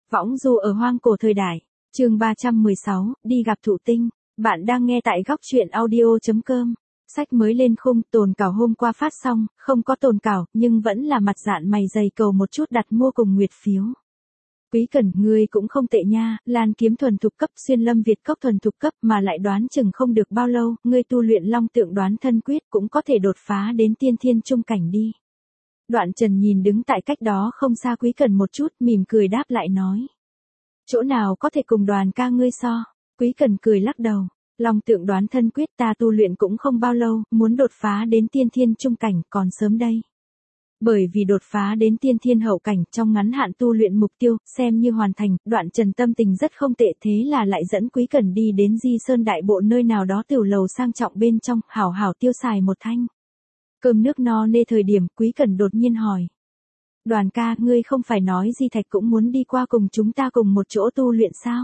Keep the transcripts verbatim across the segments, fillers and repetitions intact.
Võng du ở hoang cổ thời đại. Chương ba trăm mười sáu, đi gặp thụ tinh. Bạn đang nghe tại góc truyện audio chấm com. Sách mới lên khung, tồn cảo hôm qua phát xong, không có tồn cảo, nhưng vẫn là mặt dạn mày dày cầu một chút đặt mua cùng nguyệt phiếu. Quý Cẩn, ngươi cũng không tệ nha, Lan kiếm thuần thục cấp, xuyên lâm Việt cốc thuần thục cấp mà lại đoán chừng không được bao lâu, ngươi tu luyện long tượng đoán thân quyết cũng có thể đột phá đến tiên thiên trung cảnh đi. Đoạn Trần nhìn đứng tại cách đó không xa Quý Cẩn một chút, mỉm cười đáp lại nói. Chỗ nào có thể cùng Đoàn ca ngươi so? Quý Cẩn cười lắc đầu. Long tượng đoán thân quyết ta tu luyện cũng không bao lâu, muốn đột phá đến tiên thiên trung cảnh còn sớm đây. Bởi vì đột phá đến tiên thiên hậu cảnh trong ngắn hạn tu luyện mục tiêu, xem như hoàn thành, Đoạn Trần tâm tình rất không tệ, thế là lại dẫn Quý Cẩn đi đến Di Sơn Đại Bộ nơi nào đó tiểu lầu sang trọng bên trong, hảo hảo tiêu xài một thanh. Cơm nước no nê thời điểm, Quý Cẩn đột nhiên hỏi. Đoàn ca, ngươi không phải nói Di Thạch cũng muốn đi qua cùng chúng ta cùng một chỗ tu luyện sao?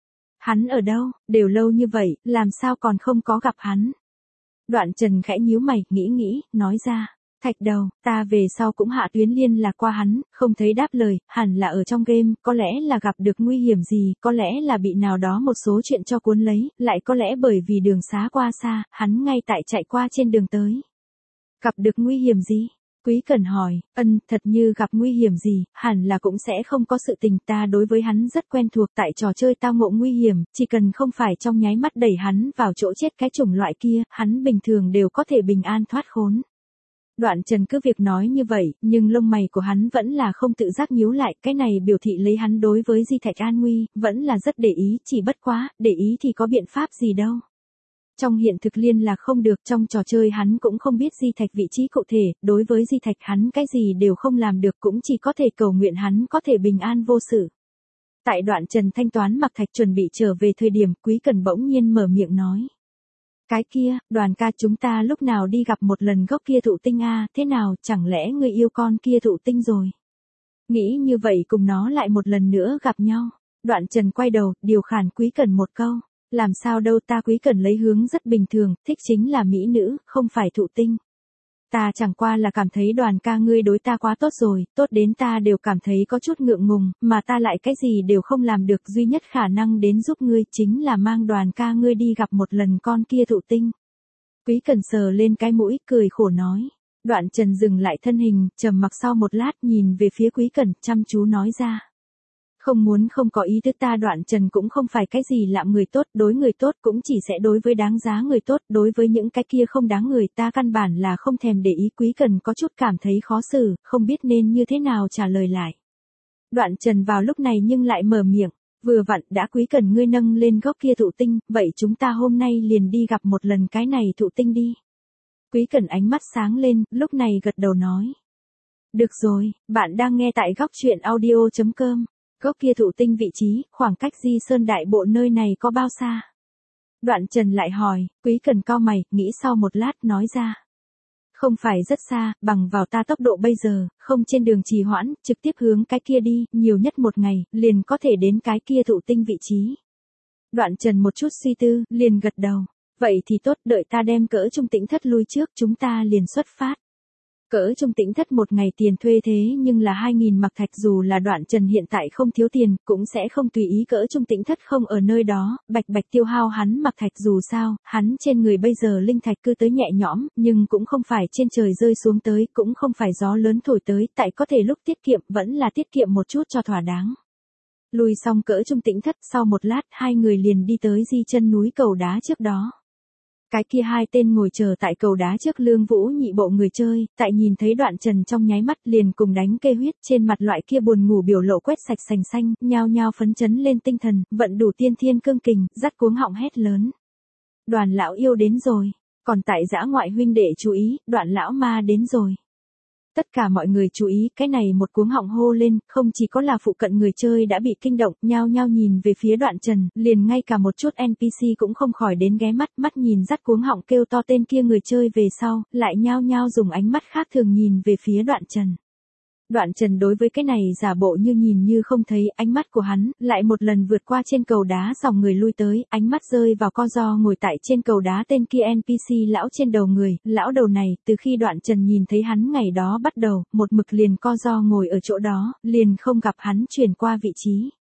Hắn ở đâu, đều lâu như vậy, làm sao còn không có gặp hắn? Đoạn Trần khẽ nhíu mày, nghĩ nghĩ, nói ra. Thạch đầu, ta về sau cũng hạ tuyến liên lạc qua hắn, không thấy đáp lời, hẳn là ở trong game, có lẽ là gặp được nguy hiểm gì, có lẽ là bị nào đó một số chuyện cho cuốn lấy, lại có lẽ bởi vì đường xá qua xa, hắn ngay tại chạy qua trên đường tới. Gặp được nguy hiểm gì? Quý Cẩn hỏi, ân, thật như gặp nguy hiểm gì, hẳn là cũng sẽ không có sự tình, ta đối với hắn rất quen thuộc, tại trò chơi tao ngộ nguy hiểm, chỉ cần không phải trong nháy mắt đẩy hắn vào chỗ chết cái chủng loại kia, hắn bình thường đều có thể bình an thoát khốn. Đoạn Trần cứ việc nói như vậy, nhưng lông mày của hắn vẫn là không tự giác nhíu lại, cái này biểu thị lấy hắn đối với Di Thạch an nguy, vẫn là rất để ý, chỉ bất quá, để ý thì có biện pháp gì đâu. Trong hiện thực liên là không được, trong trò chơi hắn cũng không biết Di Thạch vị trí cụ thể, đối với Di Thạch hắn cái gì đều không làm được, cũng chỉ có thể cầu nguyện hắn có thể bình an vô sự. Tại Đoạn Trần thanh toán mặc thạch chuẩn bị trở về thời điểm, Quý Cẩn bỗng nhiên mở miệng nói. Cái kia, Đoàn ca, chúng ta lúc nào đi gặp một lần gốc kia thụ tinh a, thế nào, chẳng lẽ ngươi yêu con kia thụ tinh rồi? Nghĩ như vậy cùng nó lại một lần nữa gặp nhau. Đoạn Trần quay đầu, điều khản Quý Cẩn một câu. Làm sao đâu, ta Quý Cẩn lấy hướng rất bình thường, thích chính là mỹ nữ, không phải thụ tinh. Ta chẳng qua là cảm thấy Đoàn ca ngươi đối ta quá tốt rồi, tốt đến ta đều cảm thấy có chút ngượng ngùng, mà ta lại cái gì đều không làm được, duy nhất khả năng đến giúp ngươi chính là mang Đoàn ca ngươi đi gặp một lần con kia thụ tinh. Quý Cẩn sờ lên cái mũi, cười khổ nói. Đoạn Trần dừng lại thân hình, trầm mặc sau một lát nhìn về phía Quý Cẩn, chăm chú nói ra. Không muốn không có ý tứ, ta Đoạn Trần cũng không phải cái gì lạm người tốt, đối người tốt cũng chỉ sẽ đối với đáng giá người tốt, đối với những cái kia không đáng người ta căn bản là không thèm để ý. Quý Cẩn có chút cảm thấy khó xử, không biết nên như thế nào trả lời lại. Đoạn Trần vào lúc này nhưng lại mở miệng, vừa vặn đã Quý Cẩn ngươi nâng lên gốc kia thụ tinh, vậy chúng ta hôm nay liền đi gặp một lần cái này thụ tinh đi. Quý Cẩn ánh mắt sáng lên, lúc này gật đầu nói. Được rồi, bạn đang nghe tại góc truyện audio chấm com. Gốc kia thụ tinh vị trí, khoảng cách Di Sơn Đại Bộ nơi này có bao xa? Đoạn Trần lại hỏi, Quý Cẩn cau mày, nghĩ sau một lát, nói ra. Không phải rất xa, bằng vào ta tốc độ bây giờ, không trên đường trì hoãn, trực tiếp hướng cái kia đi, nhiều nhất một ngày, liền có thể đến cái kia thụ tinh vị trí. Đoạn Trần một chút suy tư, liền gật đầu. Vậy thì tốt, đợi ta đem cỡ trung tĩnh thất lui trước, chúng ta liền xuất phát. Cỡ trung tĩnh thất một ngày tiền thuê thế nhưng là hai nghìn mặc thạch, dù là Đoạn Trần hiện tại không thiếu tiền, cũng sẽ không tùy ý cỡ trung tĩnh thất không ở nơi đó, bạch bạch tiêu hao hắn mặc thạch, dù sao, hắn trên người bây giờ linh thạch cứ tới nhẹ nhõm, nhưng cũng không phải trên trời rơi xuống tới, cũng không phải gió lớn thổi tới, tại có thể lúc tiết kiệm vẫn là tiết kiệm một chút cho thỏa đáng. Lùi xong cỡ trung tĩnh thất, sau một lát hai người liền đi tới Di chân núi cầu đá trước đó. Cái kia hai tên ngồi chờ tại cầu đá trước Lương Vũ nhị bộ người chơi, tại nhìn thấy Đoạn Trần trong nháy mắt liền cùng đánh kê huyết, trên mặt loại kia buồn ngủ biểu lộ quét sạch sành xanh, nhao nhao phấn chấn lên tinh thần, vận đủ tiên thiên cương kình, dắt cuống họng hét lớn. Đoàn lão yêu đến rồi, còn tại dã ngoại huynh đệ chú ý, Đoạn lão ma đến rồi. Tất cả mọi người chú ý, cái này một cuống họng hô lên, không chỉ có là phụ cận người chơi đã bị kinh động, nhao nhao nhìn về phía Đoạn Trần, liền ngay cả một chút en pê xê cũng không khỏi đến ghé mắt, mắt nhìn dắt cuống họng kêu to tên kia người chơi về sau, lại nhao nhao dùng ánh mắt khác thường nhìn về phía Đoạn Trần. Đoạn Trần đối với cái này giả bộ như nhìn như không thấy, ánh mắt của hắn lại một lần vượt qua trên cầu đá dòng người lui tới, ánh mắt rơi vào co ro ngồi tại trên cầu đá tên kia en pê xê lão trên đầu người, lão đầu này, từ khi Đoạn Trần nhìn thấy hắn ngày đó bắt đầu, một mực liền co ro ngồi ở chỗ đó, liền không gặp hắn chuyển qua vị trí.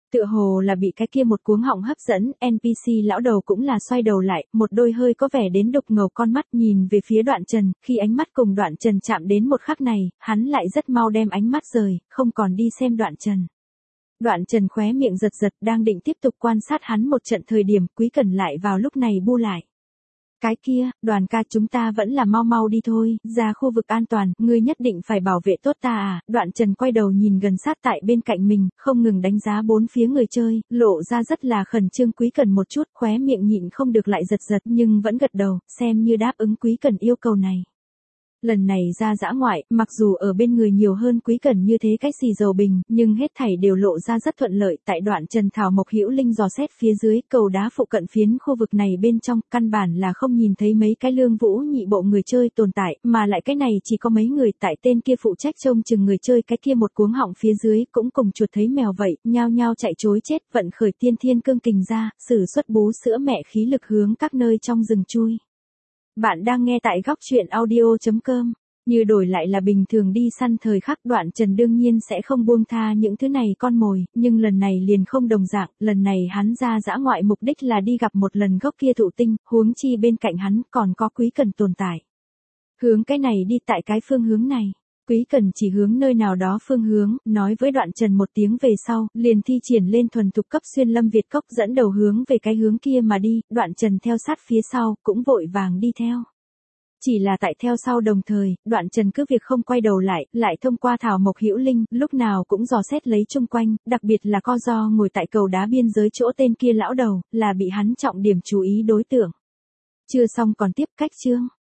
Tựa hồ là bị cái kia một cuống họng hấp dẫn, en pê xê lão đầu cũng là xoay đầu lại, một đôi hơi có vẻ đến đục ngầu con mắt nhìn về phía Đoạn Trần, khi ánh mắt cùng Đoạn Trần chạm đến một khắc này, hắn lại rất mau đem ánh mắt rời, không còn đi xem Đoạn Trần. Đoạn Trần khóe miệng giật giật đang định tiếp tục quan sát hắn một trận thời điểm Quý Cẩn lại vào lúc này bu lại. Cái kia, Đoàn ca chúng ta vẫn là mau mau đi thôi, ra khu vực an toàn, ngươi nhất định phải bảo vệ tốt ta à, Đoạn Trần quay đầu nhìn gần sát tại bên cạnh mình, không ngừng đánh giá bốn phía người chơi, lộ ra rất là khẩn trương. Quý Cẩn một chút, khóe miệng nhịn không được lại giật giật nhưng vẫn gật đầu, xem như đáp ứng Quý Cẩn yêu cầu này. Lần này ra dã ngoại, mặc dù ở bên người nhiều hơn Quý Cẩn như thế cách xì dầu bình, nhưng hết thảy đều lộ ra rất thuận lợi. Tại Đoạn Trần Thảo Mộc Hữu Linh dò xét phía dưới, cầu đá phụ cận phiến khu vực này bên trong, căn bản là không nhìn thấy mấy cái lương vũ nhị bộ người chơi tồn tại, mà lại cái này chỉ có mấy người tại tên kia phụ trách trông chừng người chơi cái kia một cuống họng phía dưới, cũng cùng chuột thấy mèo vậy, nhao nhao chạy trối chết, vận khởi tiên thiên cương kình ra, sử xuất bú sữa mẹ khí lực hướng các nơi trong rừng chui. Bạn đang nghe tại góc truyện audio chấm com. Như đổi lại là bình thường đi săn thời khắc Đoạn Trần đương nhiên sẽ không buông tha những thứ này con mồi, nhưng lần này liền không đồng dạng, lần này hắn ra dã ngoại mục đích là đi gặp một lần gốc kia thụ tinh, huống chi bên cạnh hắn còn có Quý Cẩn tồn tại. Hướng cái này đi tại cái phương hướng này. Quý Cẩn chỉ hướng nơi nào đó phương hướng, nói với Đoạn Trần một tiếng về sau, liền thi triển lên thuần thục cấp xuyên lâm Việt cốc dẫn đầu hướng về cái hướng kia mà đi, Đoạn Trần theo sát phía sau, cũng vội vàng đi theo. Chỉ là tại theo sau đồng thời, Đoạn Trần cứ việc không quay đầu lại, lại thông qua Thảo Mộc Hữu Linh, lúc nào cũng dò xét lấy chung quanh, đặc biệt là co do ngồi tại cầu đá biên giới chỗ tên kia lão đầu, là bị hắn trọng điểm chú ý đối tượng. Chưa xong còn tiếp cách chương.